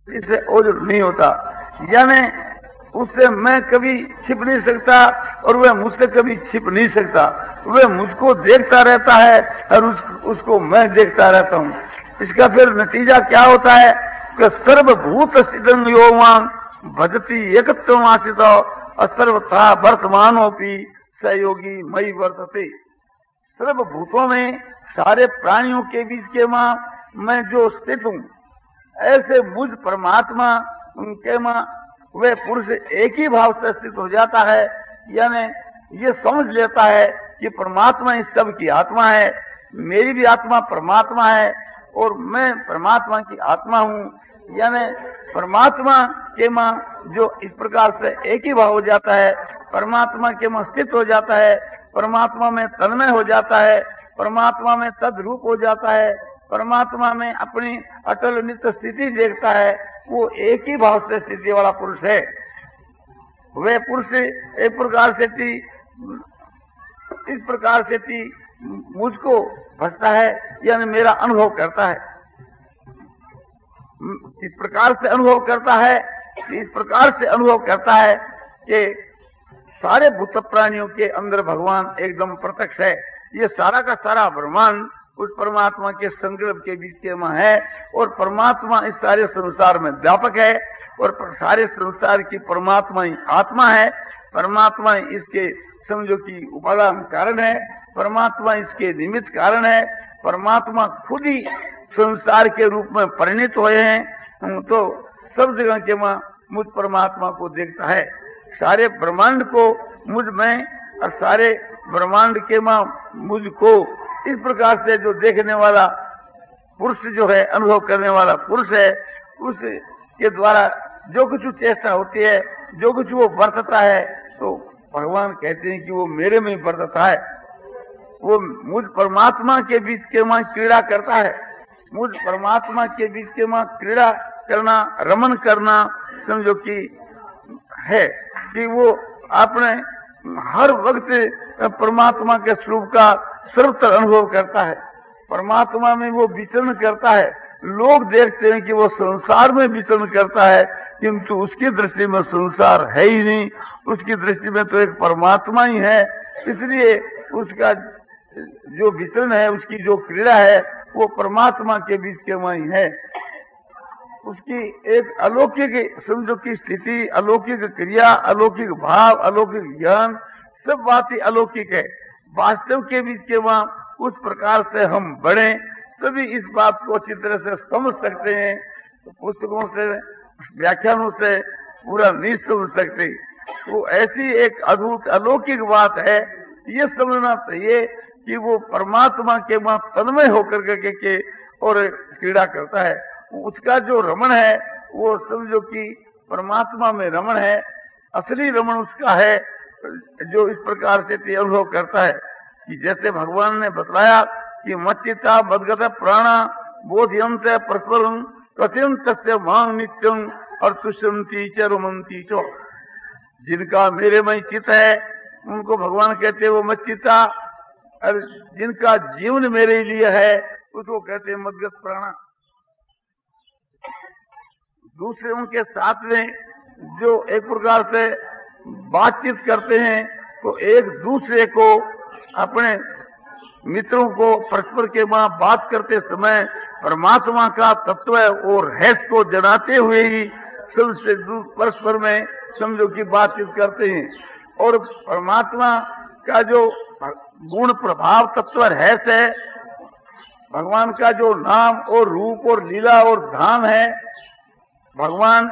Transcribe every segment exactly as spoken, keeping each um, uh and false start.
इससे ओझल नहीं होता, यानी उससे मैं कभी छिप नहीं सकता और वह मुझसे कभी छिप नहीं सकता। वह मुझको देखता रहता है और उस, उसको मैं देखता रहता हूँ। इसका फिर नतीजा क्या होता है कि सर्वभूत स्थितं यो मां भजति एकत्वमाश्रितो सर्वथा वर्तमानोपि सहयोगी मयि वर्तते। सर्वभूतों में सारे प्राणियों के बीच के मां मैं जो स्थित हूँ, ऐसे मुझ परमात्मा उनके मां वह पुरुष एक ही भाव से स्थित हो जाता है, यानी ये समझ लेता है कि परमात्मा इस सब की आत्मा है, मेरी भी आत्मा परमात्मा है और मैं परमात्मा की आत्मा हूँ। यानी परमात्मा के मां जो इस प्रकार से एक ही भाव हो जाता है, परमात्मा के मां स्थित हो जाता है, परमात्मा में तन्मय हो जाता है, परमात्मा में तद्रूप हो जाता है, परमात्मा में अपनी अटल नित्य स्थिति देखता है, वो एक ही भाव से स्थिति वाला पुरुष है। वह पुरुष एक प्रकार से थी, इस प्रकार से थी मुझको भजता है, यानी मेरा अनुभव करता है, इस प्रकार से अनुभव करता है, इस प्रकार से अनुभव करता है कि सारे भूत प्राणियों के अंदर भगवान एकदम प्रत्यक्ष है। ये सारा का सारा ब्रह्मांड उस परमात्मा के संकल्प के बीच के में है और परमात्मा इस सारे संसार में व्यापक है और सारे संसार की परमात्मा ही आत्मा है। परमात्मा इसके समझो की उपादान कारण है, परमात्मा इसके निमित्त कारण है, परमात्मा खुद ही संसार के रूप में परिणित हुए हैं। तो सब जगह के मां मुझ परमात्मा को देखता है, सारे ब्रह्मांड को मुझ में और सारे ब्रह्मांड के मां मुझको, इस प्रकार से जो देखने वाला पुरुष जो है, अनुभव करने वाला पुरुष है, उसके द्वारा जो कुछ चेष्टा होती है, जो कुछ वो बरतता है, तो भगवान कहते हैं कि वो मेरे में बरतता है। वो मुझ परमात्मा के बीच के मां क्रीड़ा करता है, मुझ परमात्मा के बीच के मां क्रीड़ा करना, रमन करना समझो कि है कि वो अपने हर वक्त परमात्मा के स्वरूप का सर्वत्र अनुभव करता है, परमात्मा में वो विचरण करता है। लोग देखते हैं कि वो संसार में विचरण करता है, किंतु उसकी दृष्टि में संसार है ही नहीं, उसकी दृष्टि में तो एक परमात्मा ही है। इसलिए उसका जो विचरण है, उसकी जो क्रीड़ा है, वो परमात्मा के बीच के में ही है। उसकी एक अलौकिक समझो की स्थिति, अलौकिक क्रिया, अलौकिक भाव, अलौकिक ज्ञान, सब बातें अलौकिक है। वास्तव के बीच के वहां उस प्रकार से हम बढ़े तभी इस बात को अच्छी तरह से समझ सकते हैं। तो पुस्तकों से, व्याख्यानों से पूरा नहीं समझ सकते। वो ऐसी एक अद्भुत अलौकिक बात है, ये समझना चाहिए कि वो परमात्मा के वहां तन्मय होकर के, के और क्रीड़ा करता है। उसका जो रमण है वो समझो कि परमात्मा में रमण है, असली रमण उसका है जो इस प्रकार से अनुभव करता है कि जैसे भगवान ने बतलाया कि मच्चिता बदगत प्राणा बोधयंत परस्पर कथिन तस्य मांग नित्यम और तुष्यंती च रुमंती चो। जिनका मेरे में चित है उनको भगवान कहते वो मच्चिता, और जिनका जीवन मेरे लिए है उसको कहते मदगत प्राणा। दूसरे उनके साथ में जो एक प्रकार से बातचीत करते हैं, तो एक दूसरे को, अपने मित्रों को परस्पर के वहां बात करते समय परमात्मा का तत्व और रहस्य को जनाते हुए ही सबसे परस्पर में समझो की बातचीत करते हैं। और परमात्मा का जो गुण प्रभाव तत्व रहस्य है, भगवान का जो नाम और रूप और लीला और धाम है, भगवान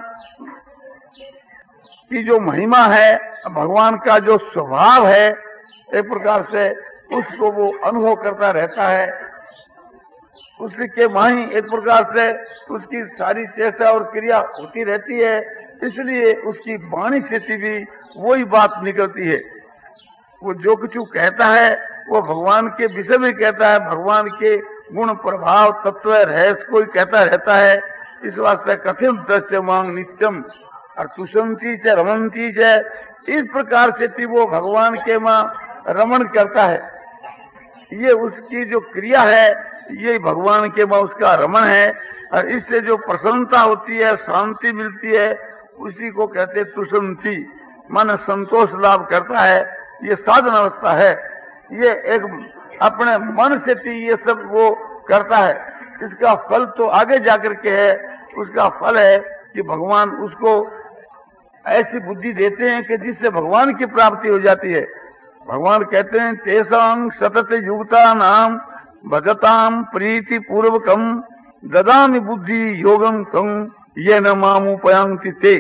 की जो महिमा है, भगवान का जो स्वभाव है, एक प्रकार से उसको वो अनुभव करता रहता है। उसके माही एक प्रकार से उसकी सारी चेष्टा और क्रिया होती रहती है, इसलिए उसकी वाणी से भी वही बात निकलती है। वो जो कुछ कहता है वो भगवान के विषय में कहता है, भगवान के गुण प्रभाव तत्व रहस्य को ही कहता रहता है। इस वास्ते कथिम दस्य मांग नित्यम और तुषंती च रमंती च, इस प्रकार से वो भगवान के मां रमण करता है। ये उसकी जो क्रिया है, ये भगवान के में उसका रमण है। और इससे जो प्रसन्नता होती है, शांति मिलती है, उसी को कहते तुषंती, मन संतोष लाभ करता है। ये साधन अवस्था है। ये एक अपने मन से ये सब वो करता है। इसका फल तो आगे जाकर के है। उसका फल है कि भगवान उसको ऐसी बुद्धि देते हैं कि जिससे भगवान की प्राप्ति हो जाती है। भगवान कहते हैं तेसां सतत युक्ता नाम भजताम प्रीति पूर्वकम ददामि बुद्धि योगम तम ये न मामुपयांति ते।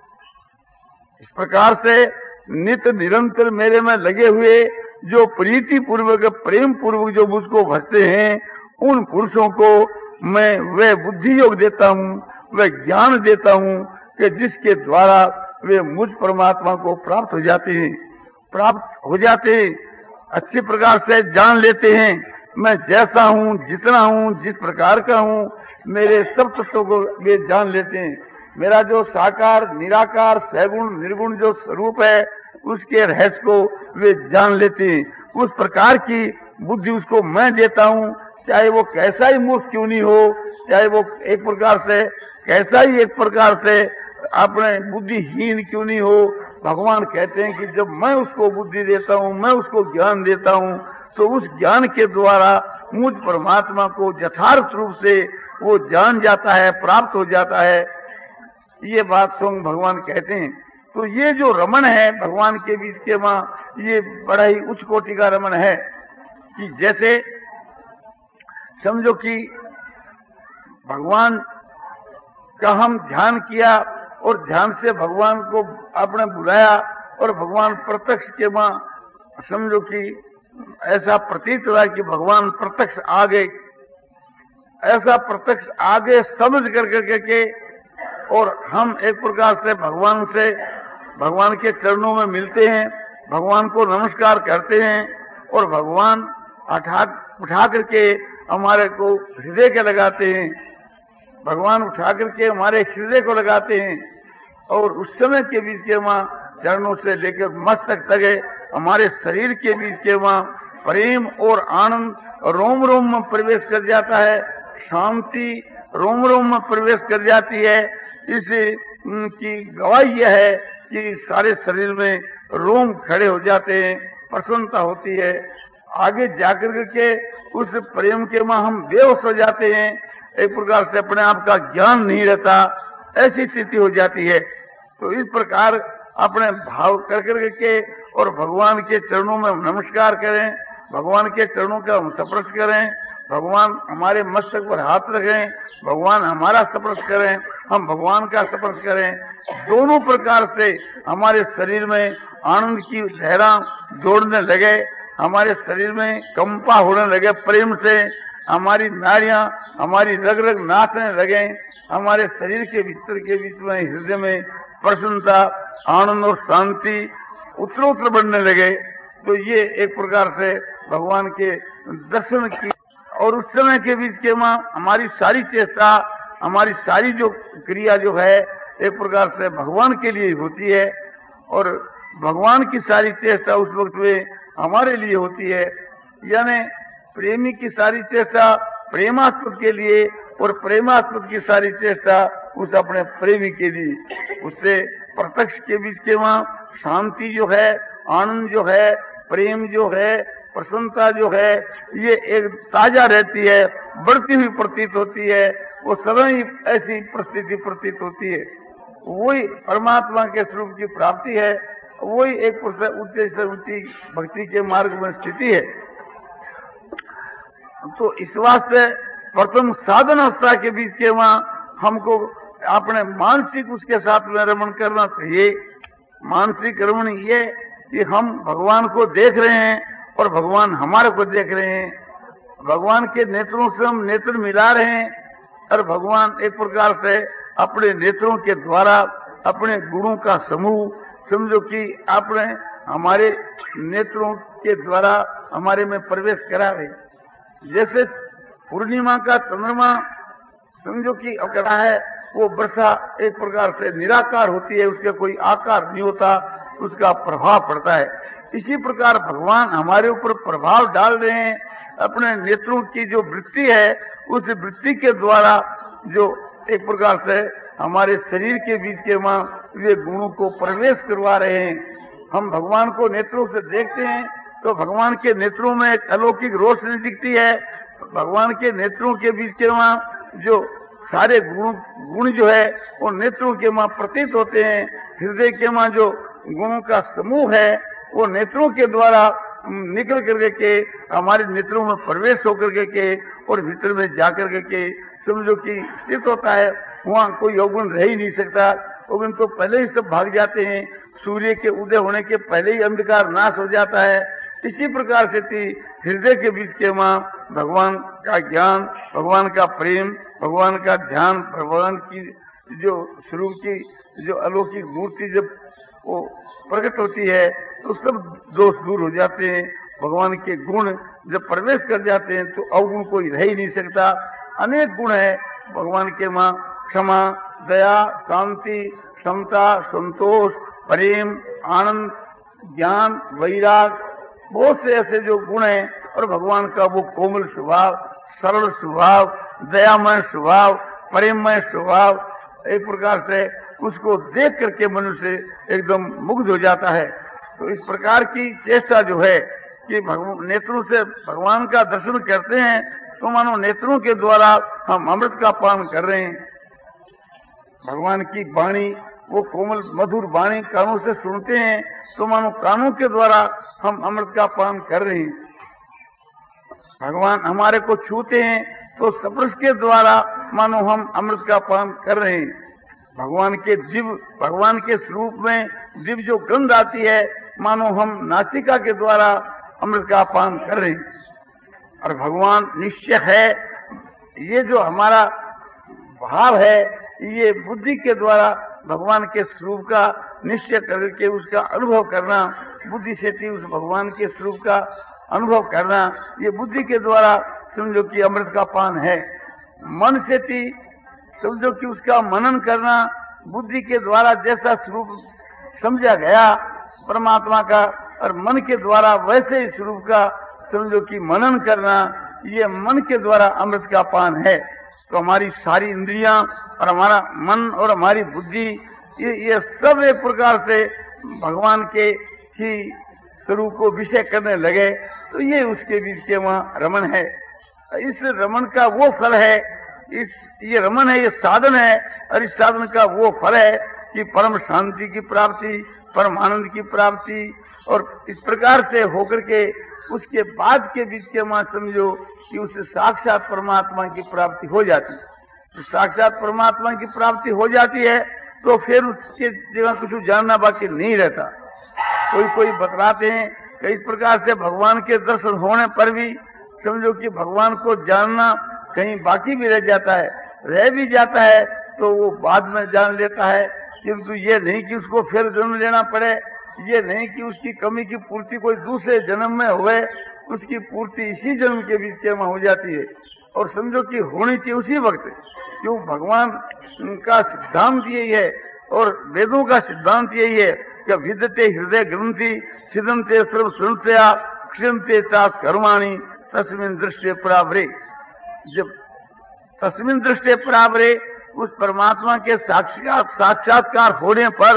इस प्रकार से नित्य निरंतर मेरे में लगे हुए जो प्रीति पूर्वक प्रेम पूर्वक जो मुझको भजते हैं, उन पुरुषों को मैं वे बुद्धि योग देता हूँ, वे ज्ञान देता हूँ कि जिसके द्वारा वे मुझ परमात्मा को प्राप्त हो जाते हैं प्राप्त हो जाते हैं अच्छी प्रकार से जान लेते हैं। मैं जैसा हूँ, जितना हूँ, जिस प्रकार का हूँ, मेरे सब तत्वों को वे जान लेते हैं। मेरा जो साकार निराकार सगुण निर्गुण जो स्वरूप है, उसके रहस्य को वे जान लेते हैं। उस प्रकार की बुद्धि उसको मैं देता हूँ, चाहे वो कैसा ही मूर्ख क्यों नहीं हो, चाहे वो एक प्रकार से कैसा ही एक प्रकार से अपने बुद्धिहीन क्यों नहीं हो। भगवान कहते हैं कि जब मैं उसको बुद्धि देता हूँ, मैं उसको ज्ञान देता हूँ, तो उस ज्ञान के द्वारा मुझ परमात्मा को यथार्थ रूप से वो जान जाता है, प्राप्त हो जाता है। ये बात स्वयं भगवान कहते हैं। तो ये जो रमण है भगवान के बीच के वहाँ, ये बड़ा ही उच्च कोटि का रमण है। कि जैसे समझो कि भगवान का हम ध्यान किया और ध्यान से भगवान को आपने बुलाया और भगवान प्रत्यक्ष के वहाँ समझो कि ऐसा प्रतीत हुआ कि भगवान प्रत्यक्ष आ गए। ऐसा प्रत्यक्ष आगे समझ कर करके के और हम एक प्रकार से भगवान से भगवान के चरणों में मिलते हैं, भगवान को नमस्कार करते हैं और भगवान उठा उठा करके हमारे को हृदय के लगाते हैं। भगवान उठा करके हमारे हृदय को लगाते हैं और उस समय के बीच के वहाँ चरणों से लेकर मस्तक तक हमारे शरीर के बीच के वहाँ प्रेम और आनंद रोम रोम में प्रवेश कर जाता है, शांति रोम रोम में प्रवेश कर जाती है। इस की गवाही यह है कि सारे शरीर में रोम खड़े हो जाते हैं, प्रसन्नता होती है। आगे जाकर के उस प्रेम के वहाँ हम बेहोश हो जाते हैं, एक प्रकार से अपने आप का ज्ञान नहीं रहता, ऐसी स्थिति हो जाती है। तो इस प्रकार अपने भाव कर कर के और भगवान के चरणों में नमस्कार करें, भगवान के चरणों का हम स्पर्श करें, भगवान हमारे मस्तक पर हाथ रखें, भगवान हमारा स्पर्श करें, हम भगवान का स्पर्श करें। दोनों प्रकार से हमारे शरीर में आनंद की लहरा दौड़ने लगे, हमारे शरीर में कंपा होने लगे प्रेम से, हमारी नाड़ियां हमारी रग रग नाचने लगे, हमारे शरीर के भीतर के बीच में हृदय में प्रसन्नता आनंद और शांति उत्तरोत्तर बढ़ने लगे। तो ये एक प्रकार से भगवान के दर्शन की और उस समय के बीच के मां हमारी सारी चेष्टा हमारी सारी जो क्रिया जो है एक प्रकार से भगवान के लिए होती है और भगवान की सारी चेष्टा उस वक्त में हमारे लिए होती है। यानी प्रेमी की सारी चेष्टा प्रेमास्पद के लिए और प्रेमास्पद की सारी चेष्टा उस अपने प्रेमी के लिए। उससे प्रत्यक्ष के बीच के वहाँ शांति जो है, आनंद जो है, प्रेम जो है, प्रसन्नता जो है, ये एक ताजा रहती है, बढ़ती हुई प्रतीत होती है। वो सदैव ही ऐसी परिस्थिति प्रतीत होती है। वही परमात्मा के स्वरूप की प्राप्ति है, वही एक ऊंचे से ऊंची भक्ति के मार्ग में स्थिति है। तो इस वास्ते प्रथम साधन अवस्था के बीच के वहाँ हमको अपने मानसिक उसके साथ में रमण करना चाहिए। मानसिक रमण ये कि हम भगवान को देख रहे हैं और भगवान हमारे को देख रहे हैं, भगवान के नेत्रों से हम नेत्र मिला रहे हैं और भगवान एक प्रकार से अपने नेत्रों के द्वारा अपने गुणों का समूह समझो कि आपने हमारे नेत्रों के द्वारा हमारे में प्रवेश करा रहे। जैसे पूर्णिमा का चंद्रमा समझो कि करा है वो वर्षा एक प्रकार से निराकार होती है, उसके कोई आकार नहीं होता, उसका प्रभाव पड़ता है। इसी प्रकार भगवान हमारे ऊपर प्रभाव डाल रहे हैं। अपने नेत्रों की जो वृत्ति है, उस वृत्ति के द्वारा जो एक प्रकार से हमारे शरीर के बीच के वहाँ वे गुणों को प्रवेश करवा रहे हैं। हम भगवान को नेत्रों से देखते हैं तो भगवान के नेत्रों में एक अलौकिक रोशनी दिखती है। भगवान के नेत्रों के बीच के वहाँ जो सारे गुण गुण जो है वो नेत्रों के वहाँ प्रतीत होते हैं। हृदय के वहाँ जो गुणों का समूह है वो नेत्रों के द्वारा निकल करके के हमारे नेत्रों में प्रवेश होकर के, के और भीतर में जाकर के समझो कि स्थित होता है। वहाँ कोई अवगुण रह ही नहीं सकता, अवगुण तो पहले ही सब भाग जाते हैं। सूर्य के उदय होने के पहले ही अंधकार नाश हो जाता है। इसी प्रकार से थी हृदय के बीच के वहाँ भगवान का ज्ञान, भगवान का प्रेम, भगवान का ध्यान, भगवान की जो स्वरूप की जो अलौकिक मूर्ति जब वो प्रकट होती है तो सब दोष दूर हो जाते हैं। भगवान के गुण जब प्रवेश कर जाते हैं तो अवगुण कोई रह ही नहीं सकता। अनेक गुण है भगवान के वहाँ, क्षमा, दया, शांति, समता, संतोष, प्रेम, आनंद, ज्ञान, वैराग, बहुत से ऐसे जो गुण हैं। और भगवान का वो कोमल स्वभाव, सरल स्वभाव, दयामय स्वभाव, प्रेममय स्वभाव, एक प्रकार से उसको देख करके मनुष्य एकदम मुग्ध हो जाता है। तो इस प्रकार की चेष्टा जो है कि भगवान नेत्रों से भगवान का दर्शन करते हैं तो मानो नेत्रों के द्वारा हम अमृत का पान कर रहे हैं। भगवान की वाणी, वो कोमल मधुर वाणी कानों से सुनते हैं तो मानो कानों के द्वारा हम अमृत का पान कर रहे हैं। भगवान हमारे को छूते हैं तो स्पर्श के द्वारा मानो हम अमृत का पान कर रहे हैं। भगवान के दिव्य भगवान के स्वरूप में दिव्य जो गंध आती है मानो हम नासिका के द्वारा अमृत का पान कर रहे हैं। और भगवान निश्चय है, ये जो हमारा भाव है ये बुद्धि के द्वारा भगवान के स्वरूप का निश्चय करके उसका अनुभव करना, बुद्धि से थी उस भगवान के स्वरूप का अनुभव करना, ये बुद्धि के द्वारा समझो कि अमृत का पान है। मन से थी समझो कि उसका मनन करना, बुद्धि के द्वारा जैसा स्वरूप समझा गया परमात्मा का और मन के द्वारा वैसे ही स्वरूप का समझो कि मनन करना, ये मन के द्वारा अमृत का पान है। तो हमारी सारी इंद्रियां और हमारा मन और हमारी बुद्धि ये ये सब एक प्रकार से भगवान के ही स्वरूप को विषय करने लगे तो ये उसके बीच के वहाँ रमन है। इस रमन का वो फल है, इस ये रमन है, ये साधन है और इस साधन का वो फल है कि परम शांति की प्राप्ति, परम आनंद की प्राप्ति। और इस प्रकार से होकर के उसके बाद के बीच के वहाँ समझो कि उससे साक्षात परमात्मा की प्राप्ति हो जाती है। तो साक्षात परमात्मा की प्राप्ति हो जाती है तो फिर उसके जगह कुछ जानना बाकी नहीं रहता। कोई कोई बतलाते हैं कि इस प्रकार से भगवान के दर्शन होने पर भी समझो कि भगवान को जानना कहीं बाकी भी रह जाता है, रह भी जाता है तो वो बाद में जान लेता है, किंतु ये नहीं कि उसको फिर जन्म लेना पड़े, ये नहीं कि उसकी कमी की पूर्ति कोई दूसरे जन्म में हुए, उसकी पूर्ति इसी जन्म के बीच में हो जाती है। और समझो कि होनी चाहिए उसी वक्त, क्यों भगवान का सिद्धांत यही है और वेदों का सिद्धांत यही है कि विद्यते हृदय ग्रंथि सिद्धन्ते सर्व सुनतया क्षियन्ते तात कर्माणि तस्मिन् दृष्टि परावरे। जब तस्मिन् दृष्टि परावरे उस परमात्मा के साक्षात साक्षात्कार होने पर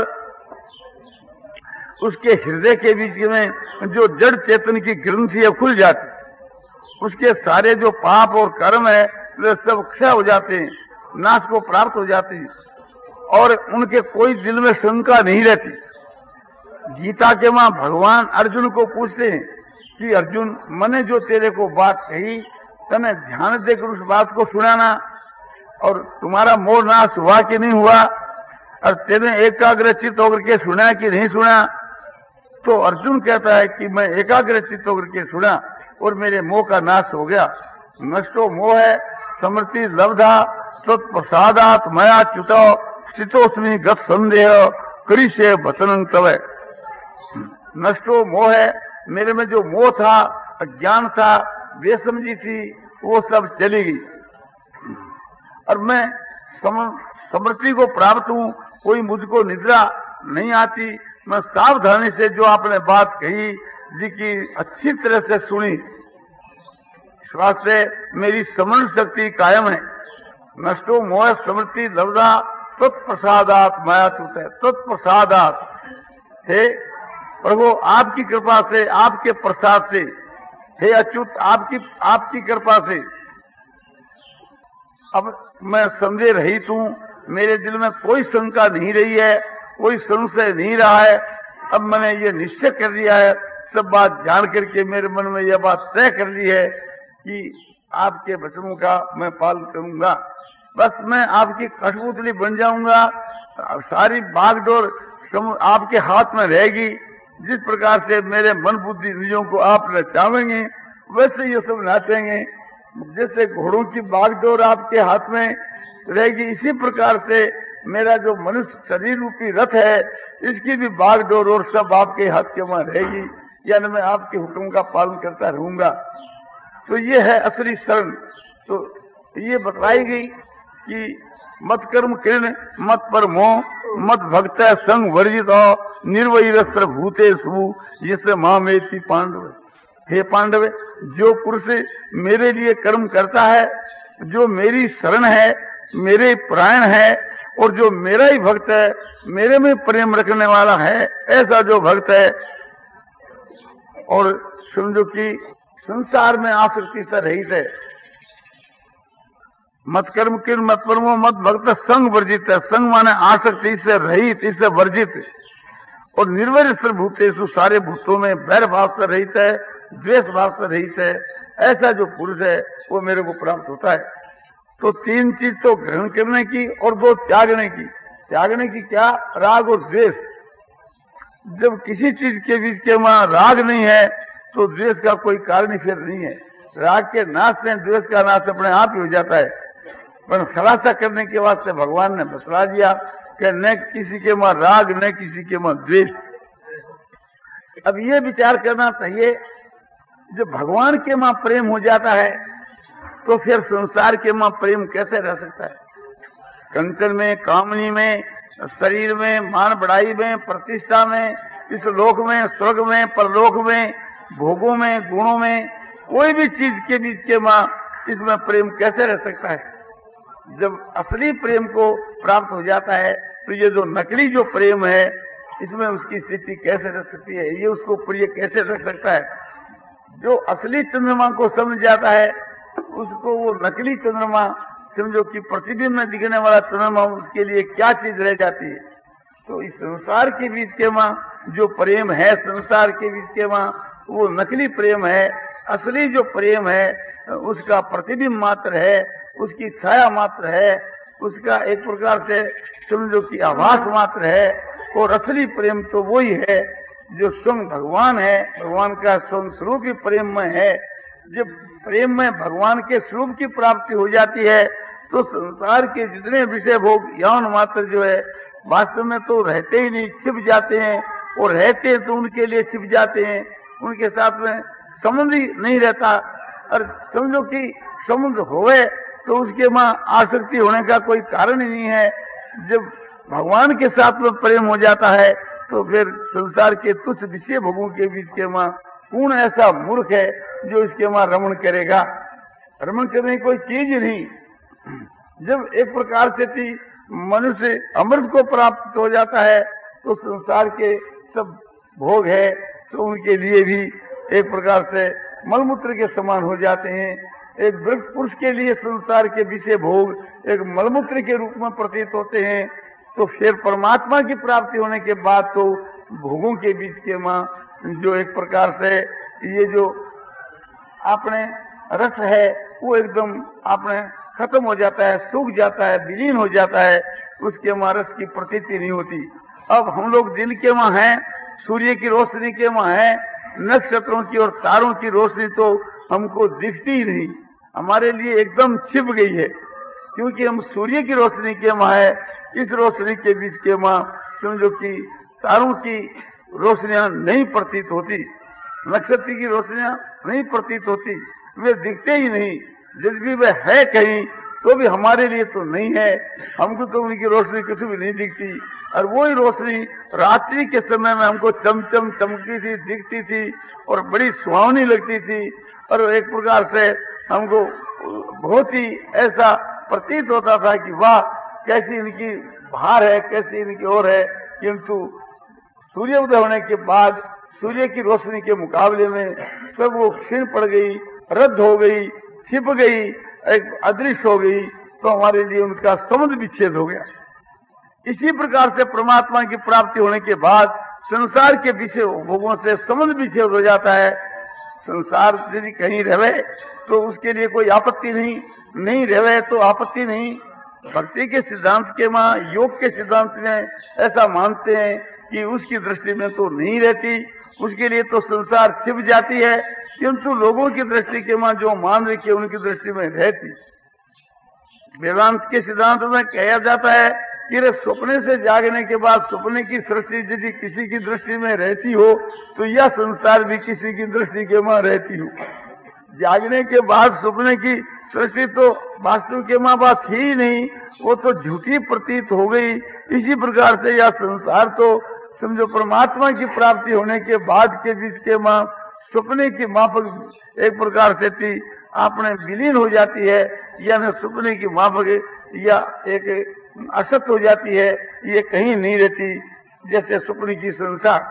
उसके हृदय के बीच में जो जड़ चेतन की ग्रंथि है खुल जाती, उसके सारे जो पाप और कर्म है वे सब क्षय हो जाते हैं, नाश को प्राप्त हो जाते हैं और उनके कोई दिल में शंका नहीं रहती। गीता के वहां भगवान अर्जुन को पूछते हैं कि अर्जुन मैंने जो तेरे को बात कही तने ध्यान देकर उस बात को सुनाना और तुम्हारा मोह नाश हुआ कि नहीं हुआ और तेने एकाग्रचित होकर के सुना कि नहीं सुना। तो अर्जुन कहता है कि मैं एकाग्रचित होकर के सुना और मेरे मोह का नाश हो गया। नष्टो मोह है समृति लब्धा तत्प्रसादात मया च्युतो स्थितोस्मि गत संदेह करिष्ये वचनं तव। नष्टो मोह है, मेरे में जो मोह था, अज्ञान था, बेसमझी थी, वो सब चली गई और मैं सम, स्मृति को प्राप्त हूँ, कोई मुझको निद्रा नहीं आती। मैं सावधानी से जो आपने बात कही जी की अच्छी तरह से सुनी, श्वास से मेरी स्मरण शक्ति कायम है। नष्टो मोह स्मृति लब्धा तत्प्रसादात माया तुत है, तत्प्रसादात। हे प्रभु, आपकी कृपा से, आपके प्रसाद से, हे अच्युत, आपकी आपकी कृपा से अब मैं समझे रहित हूँ। मेरे दिल में कोई शंका नहीं रही है, कोई संशय नहीं रहा है। अब मैंने ये निश्चय कर लिया है, सब बात जान करके मेरे मन में यह बात तय कर ली है कि आपके वचनों का मैं पालन करूंगा। बस मैं आपकी कठपुतली बन जाऊंगा, सारी बागडोर आपके हाथ में रहेगी। जिस प्रकार से मेरे मन बुद्धि निजों को आप नचावेंगे वैसे ये सब नाचेंगे। जैसे घोड़ों की बागडोर आपके हाथ में रहेगी, इसी प्रकार से मेरा जो मनुष्य शरीर रूपी रथ है इसकी भी बागडोर और सब आपके हाथ के में रहेगी, यानी मैं आपके हुक्म का पालन करता रहूंगा। तो ये है असली शरण। तो ये बताई गई कि मत कर्म किरण मत पर मोह मत भक्त संग वर्जित निर्वैरस्त्र भूते सु जिससे माँ मेती पांडव। हे पांडव, जो पुरुष मेरे लिए कर्म करता है, जो मेरी शरण है, मेरे प्राण है और जो मेरा ही भक्त है, मेरे में प्रेम रखने वाला है, ऐसा जो भक्त है और समझो कि संसार में आसक्ति से रहित है, मत कर्म किन मत परमो मत भक्त संग वर्जित है। संग माने आसक्ति से रहित, इससे वर्जित। और निर्वैर भूतेषु, सारे भूतों में वैर भाव से रहित है, द्वेष भाव से रहित है, ऐसा जो पुरुष है वो मेरे को प्राप्त होता है। तो तीन चीज तो ग्रहण करने की और दो त्यागने की। त्यागने की क्या? राग और द्वेष। जब किसी चीज के बीच के वहां राग नहीं है तो द्वेष का कोई कारण फिर नहीं है। राग के नाश से द्वेष का नाश अपने आप ही हो जाता है। पर खुलासा करने के वास्ते भगवान ने बतला दिया कि न किसी के वहां राग न किसी के वहां द्वेष। अब ये विचार करना चाहिए, जब भगवान के वहां प्रेम हो जाता है तो फिर संसार के वहां प्रेम कैसे रह सकता है? कंचन में, कामनी में, शरीर में, मान बढ़ाई में, प्रतिष्ठा में, इस लोक में, स्वर्ग में, परलोक में, भोगों में, गुणों में, कोई भी चीज के बीच के वहां इसमें प्रेम कैसे रह सकता है? जब असली प्रेम को प्राप्त हो जाता है तो ये जो नकली जो प्रेम है इसमें उसकी स्थिति कैसे रह सकती है? ये उसको प्रिय कैसे रख सकता है? जो असली चंद्रमा को समझ जाता है उसको वो नकली चंद्रमा, समझो कि प्रतिबिंब में दिखने वाला चंद्रमा, उसके लिए क्या चीज रह जाती है? तो इस संसार के बीच के वहां जो प्रेम है, संसार के बीच के वहां वो नकली प्रेम है। असली जो प्रेम है उसका प्रतिबिंब मात्र है, उसकी छाया मात्र है, उसका एक प्रकार से समझो कि आभास मात्र है। और असली प्रेम तो वही है जो स्वयं भगवान है, भगवान का स्वयं स्वरूप ही प्रेम में है। जब प्रेम में भगवान के स्वरूप की प्राप्ति हो जाती है तो संसार के जितने विषय भोग यौन मात्र जो है वास्तव में तो रहते ही नहीं, छिप जाते हैं। और रहते हैं तो उनके लिए छिप जाते हैं, उनके साथ में संबंध ही नहीं रहता। और समझो कि संबंध होवे तो उसके वहां आसक्ति होने का कोई कारण ही नहीं है। जब भगवान के साथ में प्रेम हो जाता है तो फिर संसार के तुच्छ विषय भोगों के बीच के वहां कौन ऐसा मूर्ख है जो इसके वहां रमण करेगा? रमण करने की कोई चीज नहीं। जब एक प्रकार से थी मनुष्य अमृत को प्राप्त हो जाता है तो संसार के सब भोग है तो उनके लिए भी एक प्रकार से मलमूत्र के समान हो जाते हैं। एक वृक्ष पुरुष के लिए संसार के विषय भोग एक मलमूत्र के रूप में प्रतीत होते हैं। तो फिर परमात्मा की प्राप्ति होने के बाद तो भोगों के बीच के मां जो एक प्रकार से ये जो आपने रस है वो एकदम आपने खत्म हो जाता है, सूख जाता है, विलीन हो जाता है, उसके वहां रस की प्रतीति नहीं होती। अब हम लोग दिन के वहां हैं, सूर्य की रोशनी के वहां हैं, नक्षत्रों की और तारों की रोशनी तो हमको दिखती ही नहीं, हमारे लिए एकदम छिप गई है, क्योंकि हम सूर्य की रोशनी के वहां है। इस रोशनी के बीच के वहां समझो कि तारों की रोशनियां नहीं प्रतीत होती, नक्षत्र की रोशनियां नहीं प्रतीत होती, वे दिखते ही नहीं। जब भी वे है कहीं तो भी हमारे लिए तो नहीं है। हमको तो उनकी रोशनी किसी भी नहीं दिखती, और वही रोशनी रात्रि के समय में हमको चमचम चमकती थी, दिखती थी और बड़ी सुहावनी लगती थी, और एक प्रकार से हमको बहुत ही ऐसा प्रतीत होता था कि वाह कैसी इनकी भार है, कैसी इनकी ओर है। किंतु सूर्य उदय होने के बाद सूर्य की रोशनी के मुकाबले में सब वो क्षीण पड़ गई, रद्द हो गई, छिप गई, एक अदृश्य हो गई, तो हमारे लिए उनका संबंध विच्छेद हो गया। इसी प्रकार से परमात्मा की प्राप्ति होने के बाद संसार के विषय भोगों से संबंध विच्छेद हो जाता है। संसार यदि कहीं रहे तो उसके लिए कोई आपत्ति नहीं, नहीं रहे तो आपत्ति नहीं। भक्ति के सिद्धांत के मां, योग के सिद्धांत में ऐसा मानते हैं कि उसकी दृष्टि में तो नहीं रहती, उसके लिए तो संसार छिप जाती है, किंतु लोगों की दृष्टि के मां जो मान रखी है उनकी दृष्टि में रहती। वेदांत के सिद्धांत में कहा जाता है कि सपने से जागने के बाद सपने की सृष्टि यदि किसी की दृष्टि में रहती हो तो यह संसार भी किसी की दृष्टि के मां रहती हो। जागने के बाद सपने की सृष्टि तो वास्तव के मां बात थी ही नहीं, वो तो झूठी प्रतीत हो गई। इसी प्रकार से यह संसार तो समझो परमात्मा की प्राप्ति होने के बाद के बीच के मां सपने की माफक एक प्रकार से थी आपने विलीन हो जाती है, या न सपने की माफक या एक असत हो जाती है, ये कहीं नहीं रहती। जैसे सपने की संसार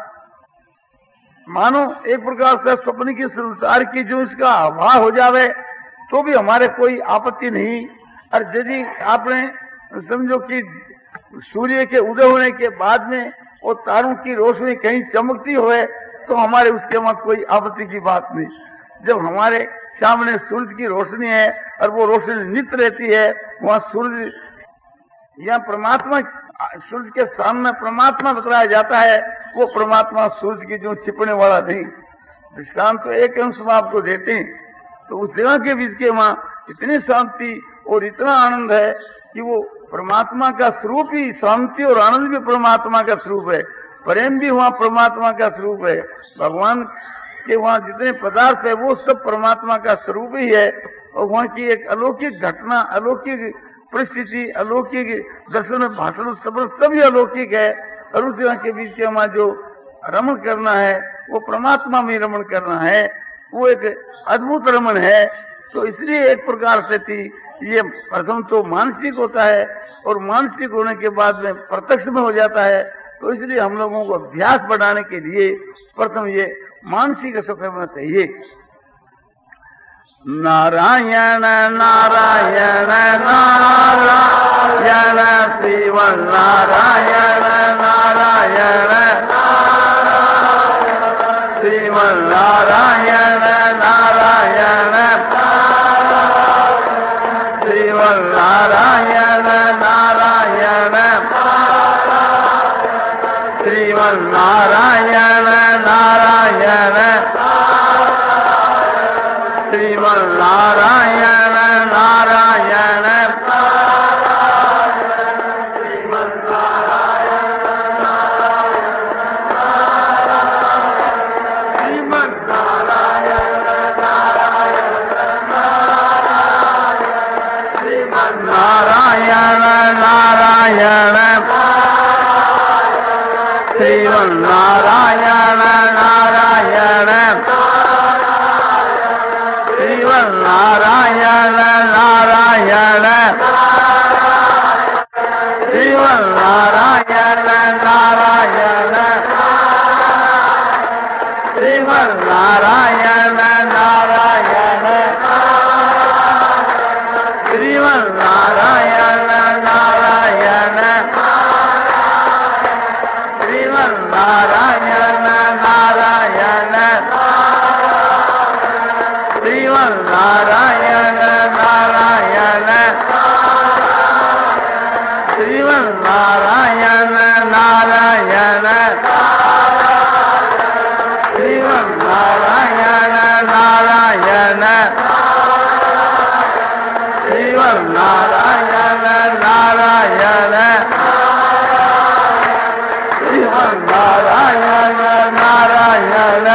मानो एक प्रकार से सपने की संसार की जो इसका अभाव हो जावे तो भी हमारे कोई आपत्ति नहीं। और यदि आपने समझो कि सूर्य के उदय होने के बाद में वो तारों की रोशनी कहीं चमकती हुए तो हमारे उसके वहां कोई आपत्ति की बात नहीं। जब हमारे सामने सूर्य की रोशनी है और वो रोशनी नित्य रहती है, वहां सूर्य या परमात्मा सूर्य के सामने परमात्मा बतलाया जाता है, वो परमात्मा सूर्य की जो छिपने वाला नहीं। दृष्टांत तो एक अंश में आपको देते हैं, तो उस जगह के बीच के वहां इतनी शांति और इतना आनंद है कि वो परमात्मा का स्वरूप ही, शांति और आनंद भी परमात्मा का स्वरूप है, प्रेम भी वहाँ परमात्मा का स्वरूप है। भगवान के वहाँ जितने पदार्थ है वो सब परमात्मा का स्वरूप ही है, और वहाँ की एक अलौकिक घटना, अलौकिक परिस्थिति, अलौकिक दर्शन, भाषण, शब्द सभी अलौकिक है। और उस जगह के बीच के वहाँ जो रमण करना है वो परमात्मा में रमण करना है, वो एक अद्भुत रमण है। तो इसलिए एक प्रकार से थी ये प्रथम तो मानसिक होता है और मानसिक होने के बाद में प्रत्यक्ष में हो जाता है। तो इसलिए हम लोगों को अभ्यास बढ़ाने के लिए प्रथम ये मानसिक सुख होना चाहिए। नारायण नारायण नारायण शिव नारायण नारायण शिव नारायण नारायण शिव नारायण नारायण शिव नारायण नारायण श्रीमन्नारायण नारायण नारायण नारायण श्रीमन्नारायण नारायण नारायण नारायण श्रीमन् नारायण नारायण श्रीमन् नारायण नारायण श्रीमन् नारायण नारायण श्रीमन् नारायण नारायण श्रीमन् नारायण नारायण श्रीमन् नारायण नारायण श्रीमन् नारायण नारायण श्रीमन् नारायण नारायण श्रीमन् नारायण नारायण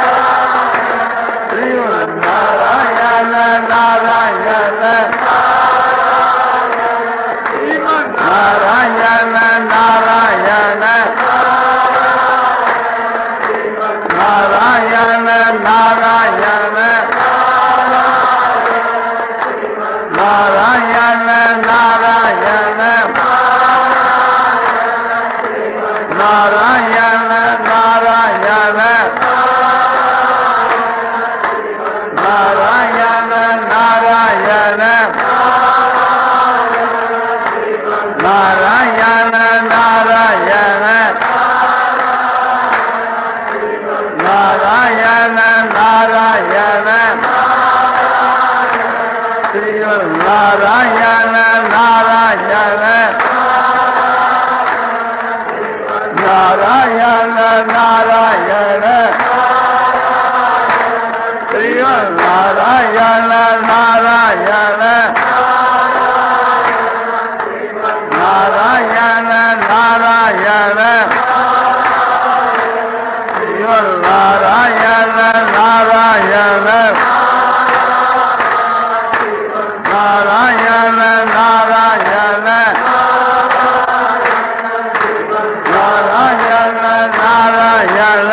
श्रीमन् नारायण नारायण नारायण नारायण नारायण नारायण नारायण नारायण नारायण नारायण श्री नारायण नारायण नारायण नारायण श्री नारायण नारायण नारायण नारायण नारायण नारायण नारायण नारायण नारायण नारायण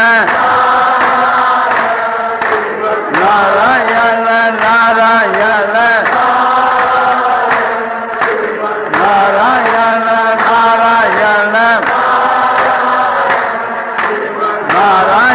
नारायण नारायण नारायण नारायण नारायण